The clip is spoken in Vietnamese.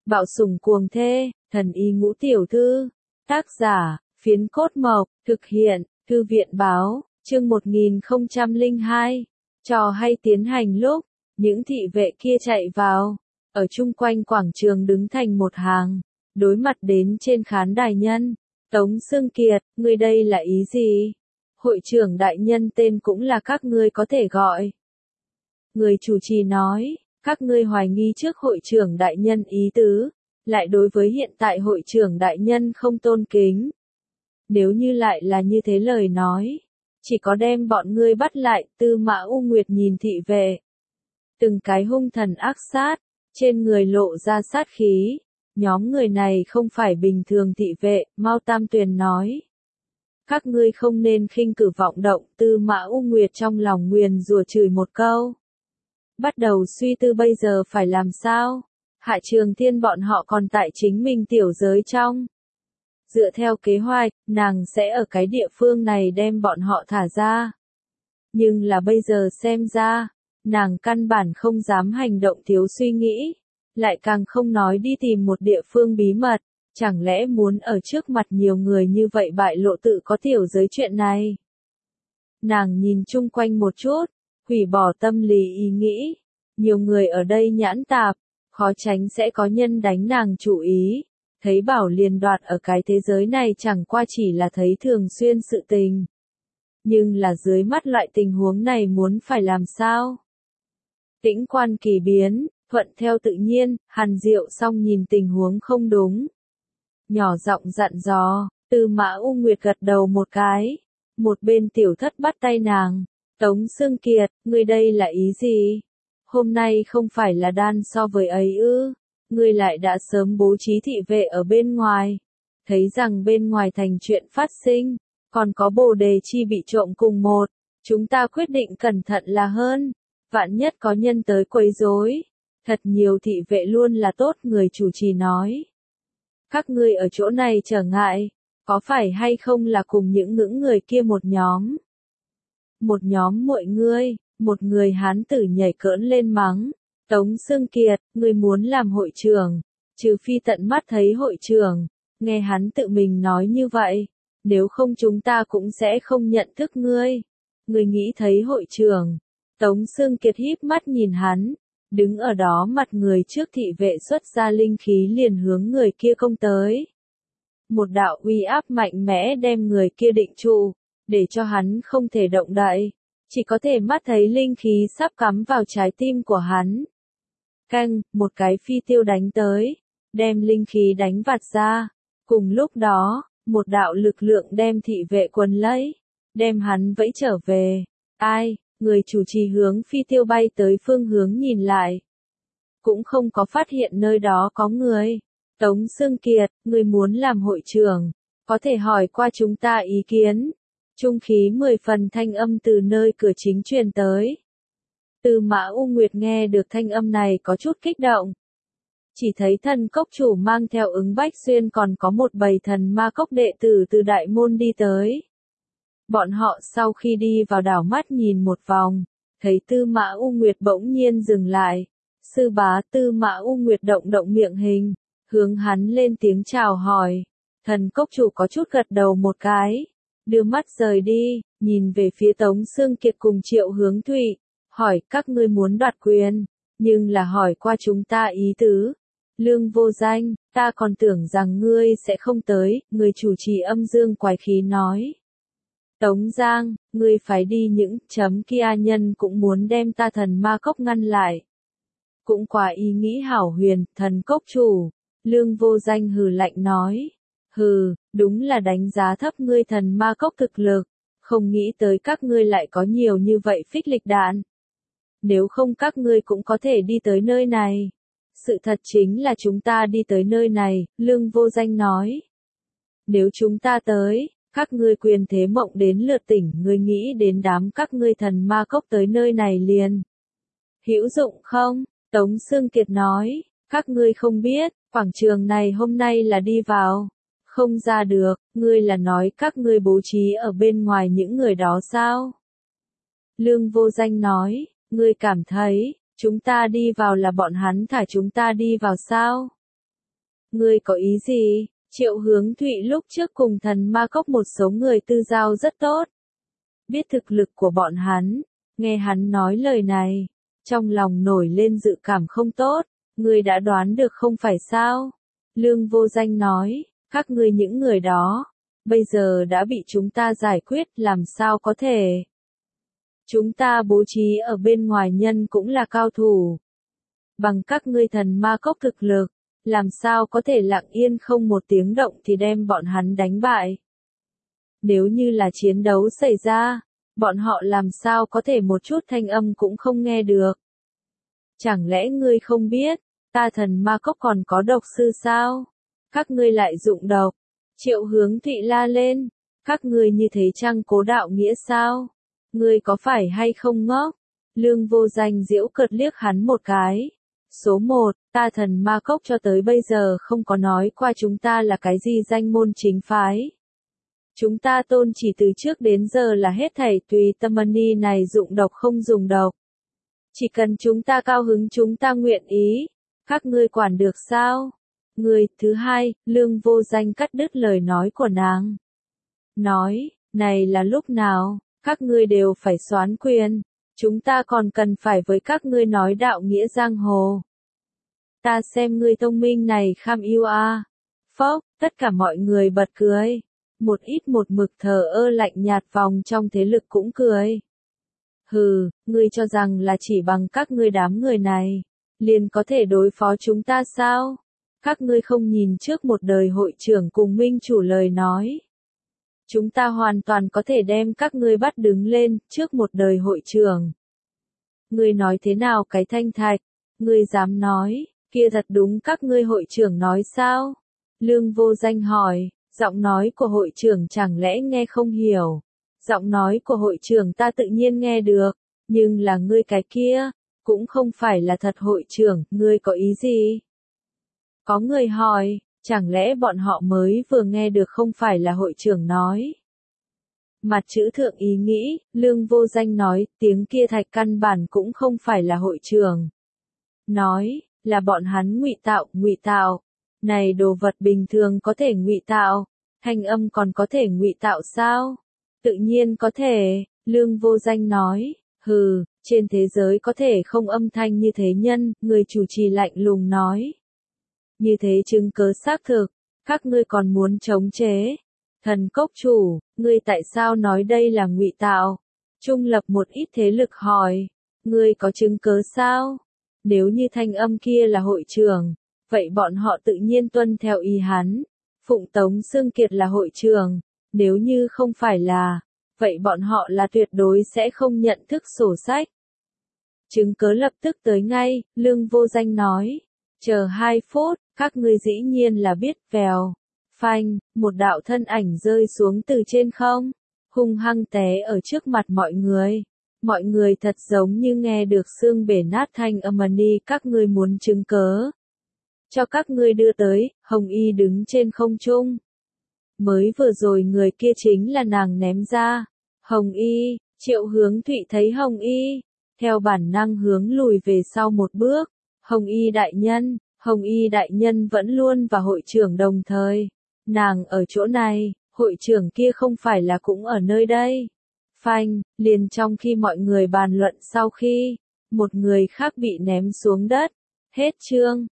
Bạo sủng cuồng thê, thần y ngũ tiểu thư. Tác giả, Phiến Cốt Mộc, thực hiện, Thư viện báo, chương 1002. Trò hay tiến hành lúc, những thị vệ kia chạy vào, ở chung quanh quảng trường đứng thành một hàng, đối mặt đến trên khán đài nhân. Tống Xương Kiệt, ngươi đây là ý gì? Hội trưởng đại nhân tên cũng là các ngươi có thể gọi. Người chủ trì nói, các ngươi hoài nghi trước hội trưởng đại nhân ý tứ, lại đối với hiện tại hội trưởng đại nhân không tôn kính. Nếu như lại là như thế lời nói, chỉ có đem bọn ngươi bắt lại. Tư Mã U Nguyệt nhìn thị vệ, từng cái hung thần ác sát, trên người lộ ra sát khí. Nhóm người này không phải bình thường thị vệ, Mao Tam Tuyền nói. Các ngươi không nên khinh cử vọng động. Tư Mã U Nguyệt trong lòng nguyền rủa chửi một câu. Bắt đầu suy tư bây giờ phải làm sao. Hạ Trường Thiên bọn họ còn tại chính mình tiểu giới trong. Dựa theo kế hoạch, nàng sẽ ở cái địa phương này đem bọn họ thả ra. Nhưng là bây giờ xem ra, nàng căn bản không dám hành động thiếu suy nghĩ, lại càng không nói đi tìm một địa phương bí mật, chẳng lẽ muốn ở trước mặt nhiều người như vậy bại lộ tự có tiểu giới chuyện này. Nàng nhìn chung quanh một chút, hủy bỏ tâm lý ý nghĩ, nhiều người ở đây nhãn tạp, khó tránh sẽ có nhân đánh nàng chủ ý. Thấy bảo liền đoạt ở cái thế giới này chẳng qua chỉ là thấy thường xuyên sự tình. Nhưng là dưới mắt loại tình huống này muốn phải làm sao? Tĩnh quan kỳ biến, thuận theo tự nhiên. Hàn Diệu xong nhìn tình huống không đúng, nhỏ giọng dặn dò. Tư Mã U Nguyệt gật đầu một cái, một bên tiểu thất bắt tay nàng. Tống Xương Kiệt, ngươi đây là ý gì? Hôm nay không phải là đan so với ấy ư? Ngươi lại đã sớm bố trí thị vệ ở bên ngoài, thấy rằng bên ngoài thành chuyện phát sinh, còn có Bồ Đề Chi bị trộm cùng một, chúng ta quyết định cẩn thận là hơn, vạn nhất có nhân tới quấy rối, thật nhiều thị vệ luôn là tốt. Người chủ trì nói, các ngươi ở chỗ này trở ngại, có phải hay không là cùng những người kia một nhóm? Một nhóm mọi ngươi, một người hán tử nhảy cỡn lên mắng. Tống Xương Kiệt, ngươi muốn làm hội trưởng, trừ phi tận mắt thấy hội trưởng, nghe hắn tự mình nói như vậy, nếu không chúng ta cũng sẽ không nhận thức ngươi. Ngươi nghĩ thấy hội trưởng? Tống Xương Kiệt híp mắt nhìn hắn, đứng ở đó mặt người trước thị vệ xuất ra linh khí liền hướng người kia công tới. Một đạo uy áp mạnh mẽ đem người kia định trụ, để cho hắn không thể động đậy, chỉ có thể mắt thấy linh khí sắp cắm vào trái tim của hắn. Canh, một cái phi tiêu đánh tới, đem linh khí đánh vạt ra. Cùng lúc đó, một đạo lực lượng đem thị vệ quấn lấy, đem hắn vẫy trở về. Ai? Người chủ trì hướng phi tiêu bay tới phương hướng nhìn lại, cũng không có phát hiện nơi đó có người. Tống Xương Kiệt, người muốn làm hội trưởng, có thể hỏi qua chúng ta ý kiến. Trung khí 10 phần thanh âm từ nơi cửa chính truyền tới. Tư Mã U Nguyệt nghe được thanh âm này có chút kích động. Chỉ thấy Thần Cốc chủ mang theo Ứng Bách Xuyên còn có một bầy Thần Ma Cốc đệ tử từ đại môn đi tới. Bọn họ sau khi đi vào đảo mắt nhìn một vòng, thấy Tư Mã U Nguyệt bỗng nhiên dừng lại. Sư bá. Tư Mã U Nguyệt động động miệng hình, hướng hắn lên tiếng chào hỏi. Thần Cốc chủ có chút gật đầu một cái, đưa mắt rời đi, nhìn về phía Tống Xương Kiệt cùng Triệu Hướng Thụy. Hỏi, các ngươi muốn đoạt quyền, nhưng là hỏi qua chúng ta ý tứ. Lương Vô Danh, ta còn tưởng rằng ngươi sẽ không tới. Người chủ trì âm dương quái khí nói. Tống Giang, ngươi phải đi những kia nhân cũng muốn đem ta Thần Ma Cốc ngăn lại. Cũng quá ý nghĩ hảo huyền. Thần Cốc chủ, Lương Vô Danh hừ lạnh nói. Hừ, đúng là đánh giá thấp ngươi Thần Ma Cốc thực lực, không nghĩ tới các ngươi lại có nhiều như vậy phích lịch đạn. Nếu không các ngươi cũng có thể đi tới nơi này. Sự thật chính là chúng ta đi tới nơi này, Lương Vô Danh nói. Nếu chúng ta tới, các ngươi quyền thế mộng đến lượt tỉnh, ngươi nghĩ đến đám các ngươi Thần Ma Cốc tới nơi này liền hữu dụng không? Tống Xương Kiệt nói, các ngươi không biết, quảng trường này hôm nay là đi vào, không ra được. Ngươi là nói các ngươi bố trí ở bên ngoài những người đó sao? Lương Vô Danh nói. Ngươi cảm thấy, chúng ta đi vào là bọn hắn thả chúng ta đi vào sao? Ngươi có ý gì? Triệu Hướng Thụy lúc trước cùng thần ma cốc một số người tư giao rất tốt. Biết thực lực của bọn hắn, nghe hắn nói lời này, trong lòng nổi lên dự cảm không tốt, ngươi đã đoán được không phải sao? Lương Vô Danh nói, các ngươi những người đó, bây giờ đã bị chúng ta giải quyết, làm sao có thể? Chúng ta bố trí ở bên ngoài nhân cũng là cao thủ. Bằng các ngươi thần ma cốc thực lực, làm sao có thể lặng yên không một tiếng động thì đem bọn hắn đánh bại? Nếu như là chiến đấu xảy ra, bọn họ làm sao có thể một chút thanh âm cũng không nghe được? Chẳng lẽ ngươi không biết, ta thần ma cốc còn có độc sư sao? Các ngươi lại dụng độc. Triệu Hướng Thụy la lên, các ngươi như thế chăng cố đạo nghĩa sao? Ngươi có phải hay không ngốc? Lương Vô Danh giễu cợt liếc hắn một cái. Số 1, ta thần ma cốc cho tới bây giờ không có nói qua chúng ta là cái gì danh môn chính phái. Chúng ta tôn chỉ từ trước đến giờ là hết thảy tùy tâm ni này dụng độc không dùng độc. Chỉ cần chúng ta cao hứng chúng ta nguyện ý. Các ngươi quản được sao? Người thứ hai, Lương Vô Danh cắt đứt lời nói của nàng. Nói, này là lúc nào, các ngươi đều phải soán quyền. Chúng ta còn cần phải với các ngươi nói đạo nghĩa giang hồ. Ta xem ngươi thông minh này kham yêu a. Phốc, tất cả mọi người bật cười. Một ít một mực thờ ơ lạnh nhạt vòng trong thế lực cũng cười. Hừ, ngươi cho rằng là chỉ bằng các ngươi đám người này, liền có thể đối phó chúng ta sao? Các ngươi không nhìn trước một đời hội trưởng cùng minh chủ lời nói. Chúng ta hoàn toàn có thể đem các ngươi bắt đứng lên trước một đời hội trưởng. Ngươi nói thế nào cái Thanh Thạch? Ngươi dám nói, kia thật đúng các ngươi hội trưởng nói sao? Lương Vô Danh hỏi, giọng nói của hội trưởng chẳng lẽ nghe không hiểu? Giọng nói của hội trưởng ta tự nhiên nghe được, nhưng là ngươi cái kia, cũng không phải là thật hội trưởng, ngươi có ý gì? Có người hỏi, chẳng lẽ bọn họ mới vừa nghe được không phải là hội trưởng nói? Mặt chữ thượng ý nghĩ, Lương Vô Danh nói, tiếng kia thạch căn bản cũng không phải là hội trưởng. Nói, là bọn hắn ngụy tạo. Này đồ vật bình thường có thể ngụy tạo, thanh âm còn có thể ngụy tạo sao? Tự nhiên có thể, Lương Vô Danh nói, hừ, trên thế giới có thể không âm thanh như thế nhân, người chủ trì lạnh lùng nói. Như thế chứng cớ xác thực, các ngươi còn muốn chống chế. Thần cốc chủ, ngươi tại sao nói đây là ngụy tạo? Trung lập một ít thế lực hỏi, ngươi có chứng cớ sao? Nếu như thanh âm kia là hội trưởng, vậy bọn họ tự nhiên tuân theo ý hắn. Phụng Tống Xương Kiệt là hội trưởng, nếu như không phải là, vậy bọn họ là tuyệt đối sẽ không nhận thức sổ sách. Chứng cớ lập tức tới ngay, Lương Vô Danh nói. Chờ 2 phút, các ngươi dĩ nhiên là biết vèo. Phanh, một đạo thân ảnh rơi xuống từ trên không, hung hăng té ở trước mặt mọi người. Mọi người thật giống như nghe được xương bể nát thanh âm ni, các ngươi muốn chứng cớ. Cho các ngươi đưa tới, Hồng Y đứng trên không trung. Mới vừa rồi người kia chính là nàng ném ra. Hồng Y, Triệu Hướng Thụy thấy Hồng Y, theo bản năng hướng lùi về sau một bước. Hồng Y đại nhân vẫn luôn và hội trưởng đồng thời. Nàng ở chỗ này, hội trưởng kia không phải là cũng ở nơi đây. Phanh, liền trong khi mọi người bàn luận sau khi, một người khác bị ném xuống đất. Hết chương.